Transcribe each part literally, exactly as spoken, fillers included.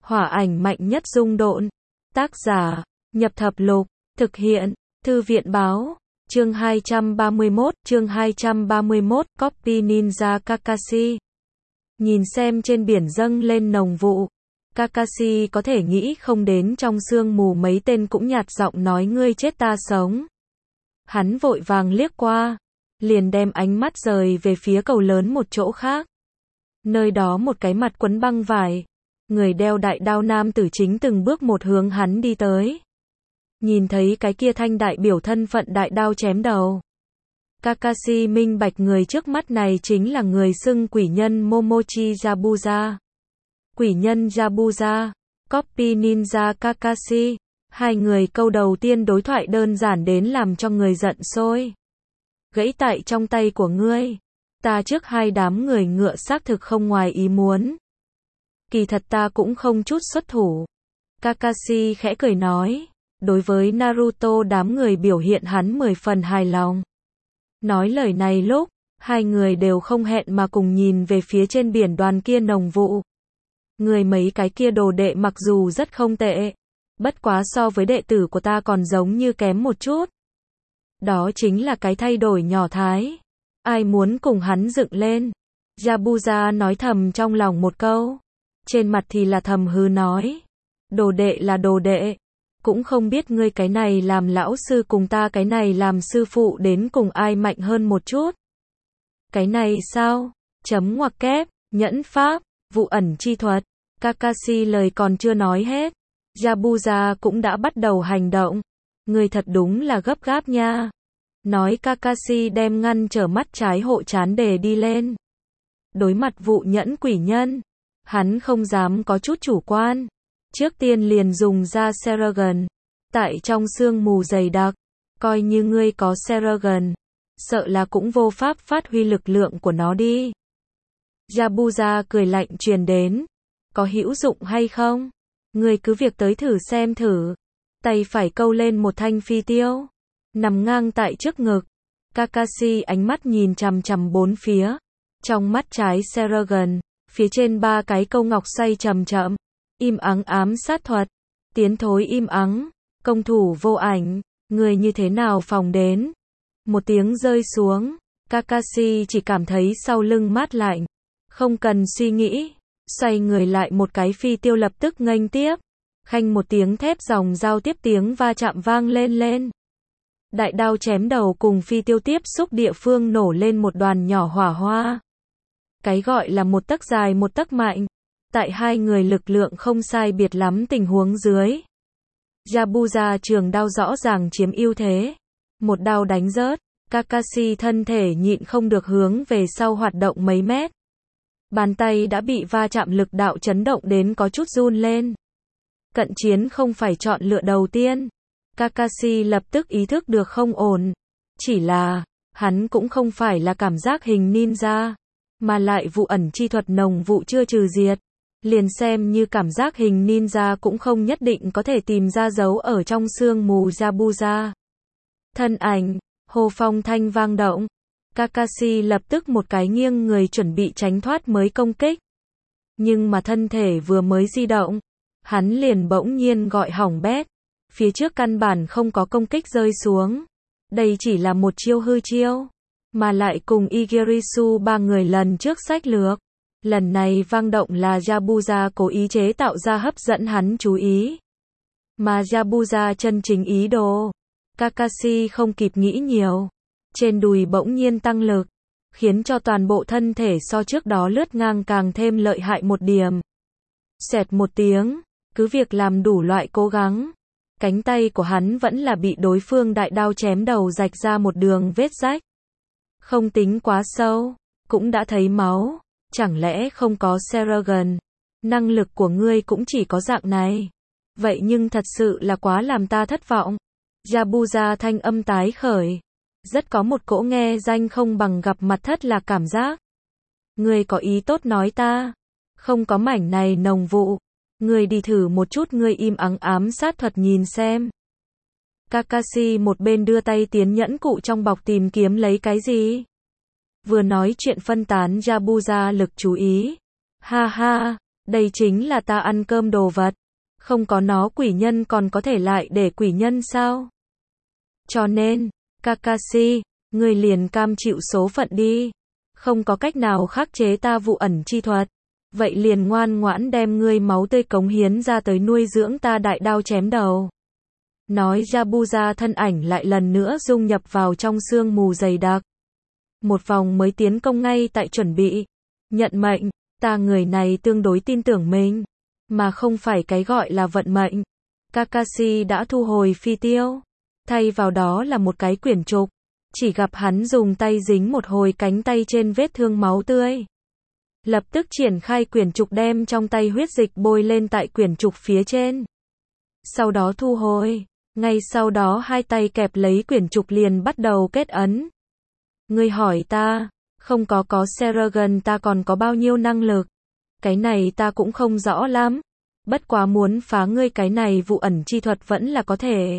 Hỏa ảnh mạnh nhất dung độn. Tác giả, Nhập Thập Lục, thực hiện, Thư viện Báo, chương hai trăm ba mươi mốt, chương hai trăm ba mươi mốt, Copy Ninja Kakashi. Nhìn xem trên biển dâng lên nồng vụ, Kakashi có thể nghĩ không đến trong sương mù mấy tên cũng nhạt giọng nói ngươi chết ta sống. Hắn vội vàng liếc qua, liền đem ánh mắt rời về phía cầu lớn một chỗ khác. Nơi đó một cái mặt quấn băng vải, người đeo đại đao nam tử chính từng bước một hướng hắn đi tới. Nhìn thấy cái kia thanh đại biểu thân phận đại đao chém đầu, Kakashi minh bạch người trước mắt này chính là người xưng quỷ nhân Momochi Yabuza. Quỷ nhân Yabuza, Copy Ninja Kakashi. Hai người câu đầu tiên đối thoại đơn giản đến làm cho người giận sôi. Gãy tại trong tay của ngươi. Ta trước hai đám người ngựa xác thực không ngoài ý muốn. Kỳ thật ta cũng không chút xuất thủ. Kakashi khẽ cười nói. Đối với Naruto đám người biểu hiện hắn mười phần hài lòng. Nói lời này lúc, hai người đều không hẹn mà cùng nhìn về phía trên biển đoàn kia nồng vụ. Người mấy cái kia đồ đệ mặc dù rất không tệ, bất quá so với đệ tử của ta còn giống như kém một chút. Đó chính là cái thay đổi nhỏ thái. Ai muốn cùng hắn dựng lên? Yabuza nói thầm trong lòng một câu. Trên mặt thì là thầm hư nói. Đồ đệ là đồ đệ. Cũng không biết ngươi cái này làm lão sư cùng ta cái này làm sư phụ đến cùng ai mạnh hơn một chút. Cái này sao? Chấm ngoặc kép, nhẫn pháp, vụ ẩn chi thuật. Kakashi lời còn chưa nói hết. Yabuza cũng đã bắt đầu hành động. Ngươi thật đúng là gấp gáp nha. Nói Kakashi đem ngăn trở mắt trái hộ trán đề đi lên. Đối mặt vụ nhẫn quỷ nhân, hắn không dám có chút chủ quan. Trước tiên liền dùng ra Seragon. Tại trong sương mù dày đặc, coi như ngươi có Seragon, sợ là cũng vô pháp phát huy lực lượng của nó đi. Yabuza cười lạnh truyền đến. Có hữu dụng hay không? Ngươi cứ việc tới thử xem thử. Tay phải câu lên một thanh phi tiêu, nằm ngang tại trước ngực. Kakashi ánh mắt nhìn chằm chằm bốn phía. Trong mắt trái Seragon, phía trên ba cái câu ngọc xoay chậm chậm. Im ắng ám sát thuật, tiến thối im ắng, công thủ vô ảnh, người như thế nào phòng đến. Một tiếng rơi xuống, Kakashi chỉ cảm thấy sau lưng mát lạnh. Không cần suy nghĩ, xoay người lại một cái phi tiêu lập tức nghênh tiếp. Khanh một tiếng thép dòng giao tiếp tiếng va chạm vang lên lên. Đại đao chém đầu cùng phi tiêu tiếp xúc địa phương nổ lên một đoàn nhỏ hỏa hoa. Cái gọi là một tấc dài một tấc mạnh. Tại hai người lực lượng không sai biệt lắm tình huống dưới, Yabuza trường đao rõ ràng chiếm ưu thế. Một đao đánh rớt, Kakashi thân thể nhịn không được hướng về sau hoạt động mấy mét. Bàn tay đã bị va chạm lực đạo chấn động đến có chút run lên. Cận chiến không phải chọn lựa đầu tiên. Kakashi lập tức ý thức được không ổn. Chỉ là, hắn cũng không phải là cảm giác hình ninja, mà lại vụ ẩn chi thuật nồng vụ chưa trừ diệt. Liền xem như cảm giác hình ninja cũng không nhất định có thể tìm ra dấu ở trong sương mù Yabuza. Thân ảnh, hồ phong thanh vang động. Kakashi lập tức một cái nghiêng người chuẩn bị tránh thoát mới công kích. Nhưng mà thân thể vừa mới di động, hắn liền bỗng nhiên gọi hỏng bét. Phía trước căn bản không có công kích rơi xuống. Đây chỉ là một chiêu hư chiêu, mà lại cùng Igirisu ba người lần trước sách lược. Lần này vang động là Yabuza cố ý chế tạo ra hấp dẫn hắn chú ý. Mà Yabuza chân chính ý đồ. Kakashi không kịp nghĩ nhiều. Trên đùi bỗng nhiên tăng lực, khiến cho toàn bộ thân thể so trước đó lướt ngang càng thêm lợi hại một điểm. Xẹt một tiếng, cứ việc làm đủ loại cố gắng. Cánh tay của hắn vẫn là bị đối phương đại đao chém đầu rạch ra một đường vết rách. Không tính quá sâu, cũng đã thấy máu. Chẳng lẽ không có Seragon? Năng lực của ngươi cũng chỉ có dạng này. Vậy nhưng thật sự là quá làm ta thất vọng. Yabuza thanh âm tái khởi. Rất có một cỗ nghe danh không bằng gặp mặt thất lạc cảm giác. Ngươi có ý tốt nói ta. Không có mảnh này nồng vụ. Ngươi đi thử một chút ngươi im ắng ám sát thuật nhìn xem. Kakashi một bên đưa tay tiến nhẫn cụ trong bọc tìm kiếm lấy cái gì. Vừa nói chuyện phân tán Yabuza lực chú ý. Ha ha, Đây chính là ta ăn cơm đồ vật. Không có nó quỷ nhân còn có thể lại để quỷ nhân sao? Cho nên, Kakashi, ngươi liền cam chịu số phận đi. Không có cách nào khắc chế ta vụ ẩn chi thuật. Vậy liền ngoan ngoãn đem ngươi máu tươi cống hiến ra tới nuôi dưỡng ta đại đao chém đầu. Nói Yabuza thân ảnh lại lần nữa dung nhập vào trong sương mù dày đặc. Một vòng mới tiến công ngay tại chuẩn bị. Nhận mệnh, ta người này tương đối tin tưởng mình. Mà không phải cái gọi là vận mệnh. Kakashi đã thu hồi phi tiêu. Thay vào đó là một cái quyển trục. Chỉ gặp hắn dùng tay dính một hồi cánh tay trên vết thương máu tươi. Lập tức triển khai quyển trục đem trong tay huyết dịch bôi lên tại quyển trục phía trên. Sau đó thu hồi. Ngay sau đó hai tay kẹp lấy quyển trục liền bắt đầu kết ấn. Ngươi hỏi ta, không có có Seragon ta còn có bao nhiêu năng lực. Cái này ta cũng không rõ lắm. Bất quá muốn phá ngươi cái này vụ ẩn chi thuật vẫn là có thể.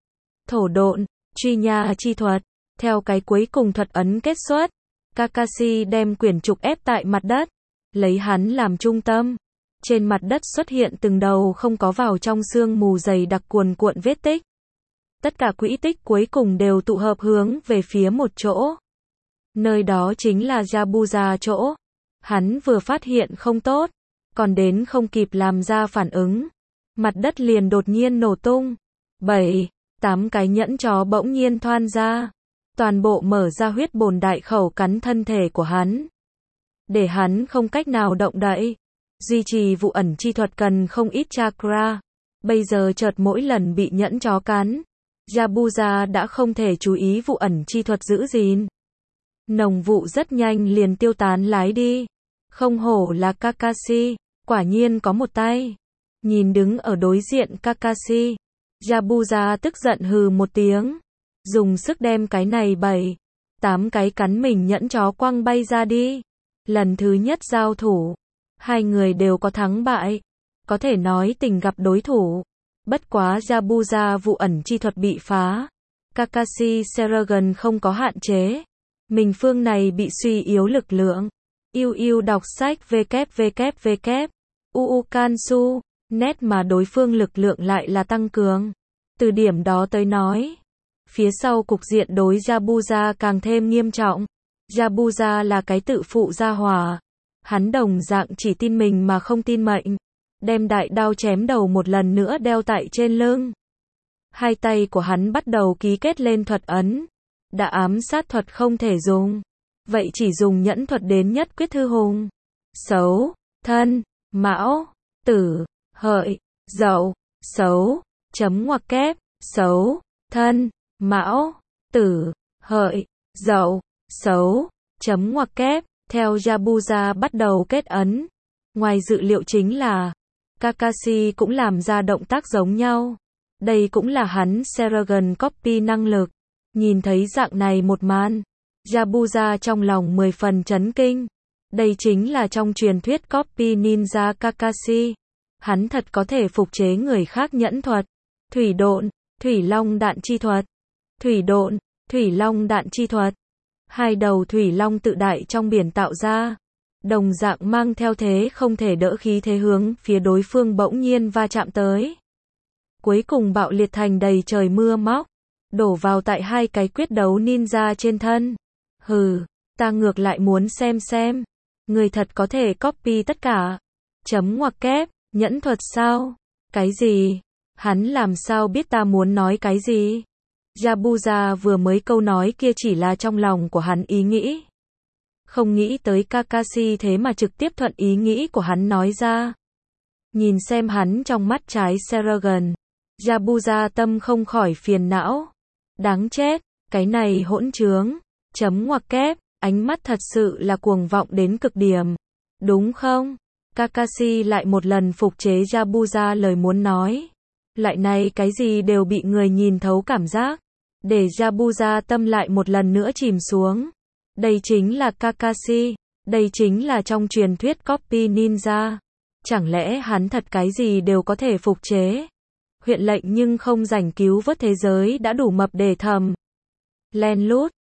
Thổ độn, truy nha chi thuật. Theo cái cuối cùng thuật ấn kết xuất, Kakashi đem quyển trục ép tại mặt đất, lấy hắn làm trung tâm. Trên mặt đất xuất hiện từng đầu không có vào trong sương mù dày đặc cuồn cuộn vết tích. Tất cả quỹ tích cuối cùng đều tụ hợp hướng về phía một chỗ. Nơi đó chính là Yabuza chỗ. Hắn vừa phát hiện không tốt, còn đến không kịp làm ra phản ứng. Mặt đất liền đột nhiên nổ tung. Bảy, tám cái nhẫn chó bỗng nhiên thoan ra. Toàn bộ mở ra huyết bồn đại khẩu cắn thân thể của hắn. Để hắn không cách nào động đậy. Duy trì vụ ẩn chi thuật cần không ít chakra. Bây giờ chợt mỗi lần bị nhẫn chó cắn, Yabuza đã không thể chú ý vụ ẩn chi thuật giữ gìn. Nồng vụ rất nhanh liền tiêu tán lái đi. Không hổ là Kakashi, quả nhiên có một tay. Nhìn đứng ở đối diện Kakashi, Yabuza tức giận hừ một tiếng. Dùng sức đem cái này bảy, tám cái cắn mình nhẫn chó quăng bay ra đi. Lần thứ nhất giao thủ, hai người đều có thắng bại. Có thể nói tình gặp đối thủ. Bất quá Yabuza vụ ẩn chi thuật bị phá. Kakashi Seragon không có hạn chế. Mình phương này bị suy yếu lực lượng. Yêu yêu đọc sách www. Uukansu. Nét mà đối phương lực lượng lại là tăng cường. Từ điểm đó tới nói. Phía sau cục diện đối Yabuza càng thêm nghiêm trọng. Yabuza là cái tự phụ gia hỏa. Hắn đồng dạng chỉ tin mình mà không tin mệnh. Đem đại đao chém đầu một lần nữa đeo tại trên lưng. Hai tay của hắn bắt đầu ký kết lên thuật ấn. Đã ám sát thuật không thể dùng. Vậy chỉ dùng nhẫn thuật đến nhất quyết thư hùng. Xấu, thân, mão, tử, hợi, dậu, xấu, chấm ngoặc kép, xấu, thân, mão, tử, hợi, dậu, xấu, chấm ngoặc kép. Theo Yabuza bắt đầu kết ấn. Ngoài dự liệu chính là Kakashi cũng làm ra động tác giống nhau. Đây cũng là hắn Seragon copy năng lực. Nhìn thấy dạng này một màn, Yabuza trong lòng mười phần chấn kinh. Đây chính là trong truyền thuyết copy ninja Kakashi. Hắn thật có thể phục chế người khác nhẫn thuật. Thủy độn, thủy long đạn chi thuật. Thủy độn, thủy long đạn chi thuật. Hai đầu thủy long tự đại trong biển tạo ra. Đồng dạng mang theo thế không thể đỡ khí thế hướng phía đối phương bỗng nhiên va chạm tới. Cuối cùng bạo liệt thành đầy trời mưa móc. Đổ vào tại hai cái quyết đấu ninja trên thân. Hừ, ta ngược lại muốn xem xem. Người thật có thể copy tất cả. Chấm ngoặc kép, nhẫn thuật sao? Cái gì? Hắn làm sao biết ta muốn nói cái gì? Yabuza vừa mới câu nói kia chỉ là trong lòng của hắn ý nghĩ. Không nghĩ tới Kakashi thế mà trực tiếp thuận ý nghĩ của hắn nói ra. Nhìn xem hắn trong mắt trái Seragon. Yabuza tâm không khỏi phiền não. Đáng chết, cái này hỗn trướng. Chấm ngoặc kép, ánh mắt thật sự là cuồng vọng đến cực điểm. Đúng không? Kakashi lại một lần phục chế Yabuza lời muốn nói. Lại này cái gì đều bị người nhìn thấu cảm giác. Để Yabuza tâm lại một lần nữa chìm xuống. Đây chính là Kakashi. Đây chính là trong truyền thuyết copy ninja. Chẳng lẽ hắn thật cái gì đều có thể phục chế? Huyện lệnh nhưng không rảnh cứu vớt thế giới đã đủ mập để thầm. Len lút,